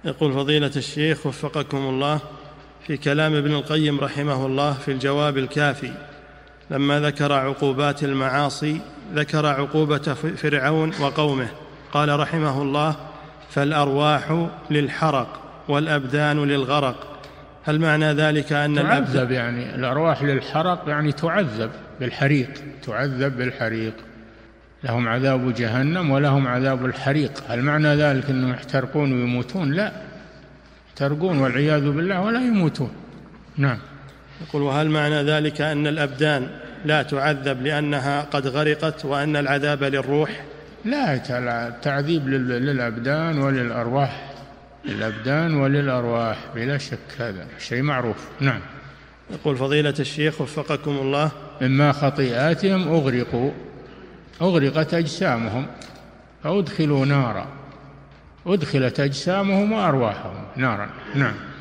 يقول فضيلة الشيخ وفقكم الله، في كلام ابن القيم رحمه الله في الجواب الكافي لما ذكر عقوبات المعاصي ذكر عقوبة فرعون وقومه، قال رحمه الله: فالأرواح للحرق والأبدان للغرق. هل معنى ذلك أن تعذب، يعني الأرواح للحرق يعني تعذب بالحريق، تعذب بالحريق، لهم عذاب جهنم ولهم عذاب الحريق. هل معنى ذلك أنهم يحترقون ويموتون؟ لا، يحترقون والعياذ بالله ولا يموتون. نعم. يقول وهل معنى ذلك أن الأبدان لا تعذب لأنها قد غرقت وأن العذاب للروح؟ لا، التعذيب للأبدان وللأرواح، للأبدان وللأرواح بلا شك، هذا شيء معروف. نعم. يقول فضيلة الشيخ وفقكم الله: مما خطيئاتهم أغرقت أجسامهم فأدخلوا نارا، أدخلت أجسامهم وأرواحهم نارا. نعم.